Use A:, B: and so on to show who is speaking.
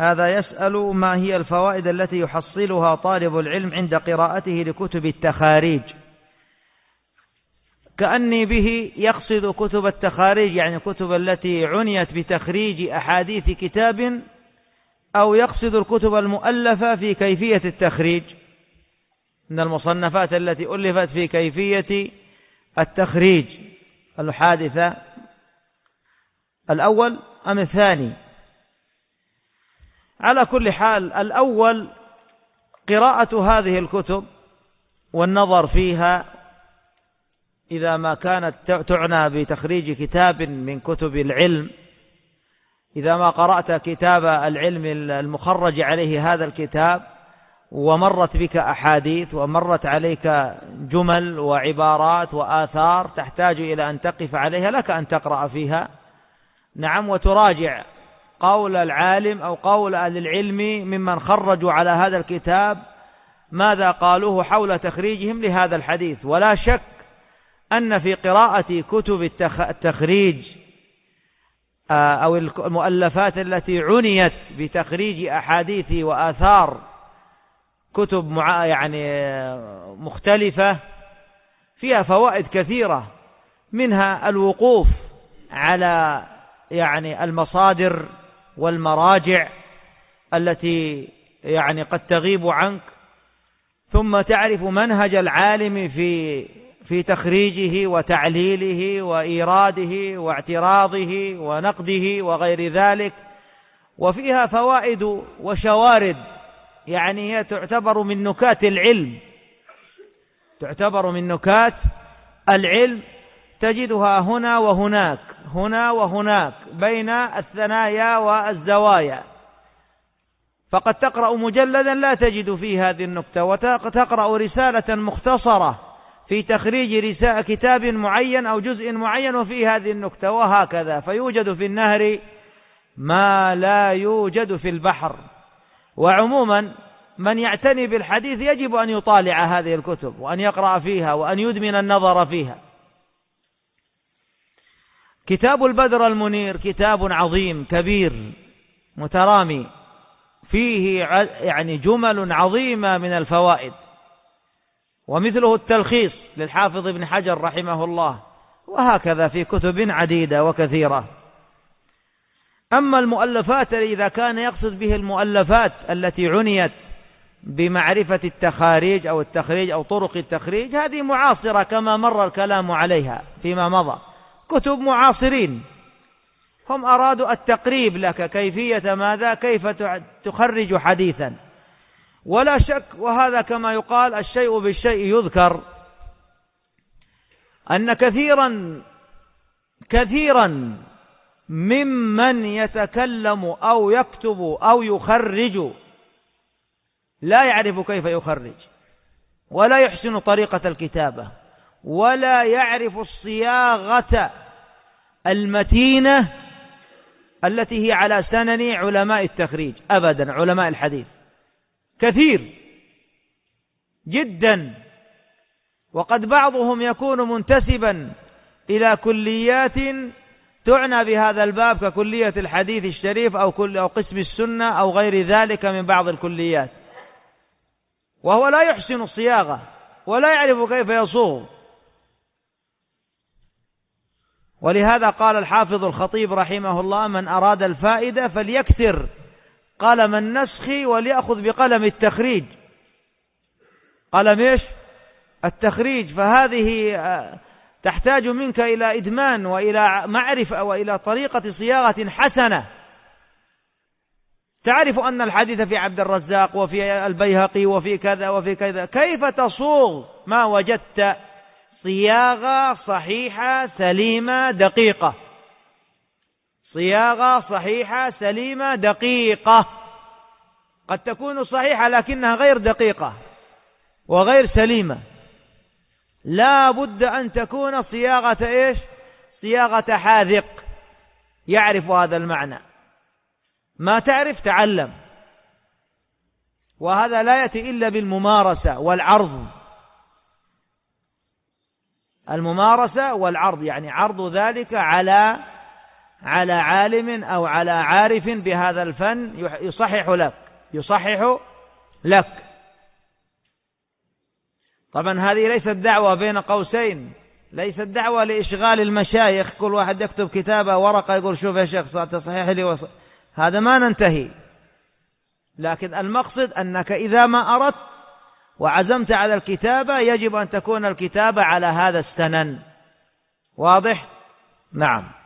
A: هذا يسأل ما هي الفوائد التي يحصلها طالب العلم عند قراءته لكتب التخاريج، كأني به يقصد كتب التخاريج يعني كتب التي عنيت بتخريج أحاديث كتاب، أو يقصد الكتب المؤلفة في كيفية التخريج من المصنفات التي ألفت في كيفية التخريج الحادثة، الأول أم الثاني؟ على كل حال الأول قراءة هذه الكتب والنظر فيها إذا ما كانت تعنى بتخريج كتاب من كتب العلم، إذا ما قرأت كتاب العلم المخرج عليه هذا الكتاب ومرت بك أحاديث ومرت عليك جمل وعبارات وآثار تحتاج إلى أن تقف عليها، لك أن تقرأ فيها، نعم، وتراجع قول العالم أو قول أهل العلم ممن خرجوا على هذا الكتاب ماذا قالوه حول تخريجهم لهذا الحديث. ولا شك أن في قراءة كتب التخريج أو المؤلفات التي عنيت بتخريج أحاديث وآثار كتب يعني مختلفة فيها فوائد كثيرة، منها الوقوف على يعني المصادر والمراجع التي يعني قد تغيب عنك، ثم تعرف منهج العالم في تخريجه وتعليله وإيراده واعتراضه ونقده وغير ذلك. وفيها فوائد وشوارد يعني هي تعتبر من نكات العلم، تعتبر من نكات العلم، تجدها هنا وهناك هنا وهناك بين الثنايا والزوايا، فقد تقرأ مجلدا لا تجد فيه هذه النكتة، وتقرأ رسالة مختصرة في تخريج كتاب معين أو جزء معين وفيه هذه النكتة، وهكذا، فيوجد في النهر ما لا يوجد في البحر. وعموما من يعتني بالحديث يجب أن يطالع هذه الكتب وأن يقرأ فيها وأن يدمن النظر فيها. كتاب البدر المنير كتاب عظيم كبير مترامي، فيه يعني جمل عظيمة من الفوائد، ومثله التلخيص للحافظ ابن حجر رحمه الله، وهكذا في كتب عديدة وكثيرة. أما المؤلفات إذا كان يقصد به المؤلفات التي عنيت بمعرفة التخاريج أو التخريج أو طرق التخريج، هذه معاصرة كما مر الكلام عليها فيما مضى، كتب معاصرين هم أرادوا التقريب لك كيفية ماذا، كيف تخرج حديثا. ولا شك، وهذا كما يقال الشيء بالشيء يذكر، أن كثيرا ممن يتكلم أو يكتب أو يخرج لا يعرف كيف يخرج، ولا يحسن طريقة الكتابة، ولا يعرف الصياغة المتينة التي هي على سنن علماء التخريج أبدا، علماء الحديث كثير جدا، وقد بعضهم يكون منتسبا إلى كليات تعنى بهذا الباب ككلية الحديث الشريف أو قسم السنة أو غير ذلك من بعض الكليات، وهو لا يحسن الصياغة ولا يعرف كيف يصوغ. ولهذا قال الحافظ الخطيب رحمه الله: من أراد الفائدة فليكثر قلم النسخ وليأخذ بقلم التخريج. قلم إيش؟ التخريج. فهذه تحتاج منك إلى إدمان وإلى معرفة وإلى طريقة صياغة حسنة، تعرف أن الحديث في عبد الرزاق وفي البيهقي وفي كذا وفي كذا، كيف تصوغ ما وجدت صياغة صحيحة سليمة دقيقة، صياغة صحيحة سليمة دقيقة. قد تكون صحيحة لكنها غير دقيقة وغير سليمة، لا بد أن تكون صياغة إيش؟ صياغة حاذق يعرف هذا المعنى. ما تعرف تعلم، وهذا لا يأتي إلا بالممارسة والعرض. الممارسة والعرض يعني عرض ذلك على عالم أو على عارف بهذا الفن يصحح لك. طبعا هذه ليست دعوة بين قوسين، ليست دعوة لإشغال المشايخ، كل واحد يكتب كتابة ورقة يقول شوف يا شيخ تصحيح لي هذا ما ننتهي. لكن المقصد أنك إذا ما أردت وعزمت على الكتابة يجب أن تكون الكتابة على هذا السنن. واضح؟ نعم.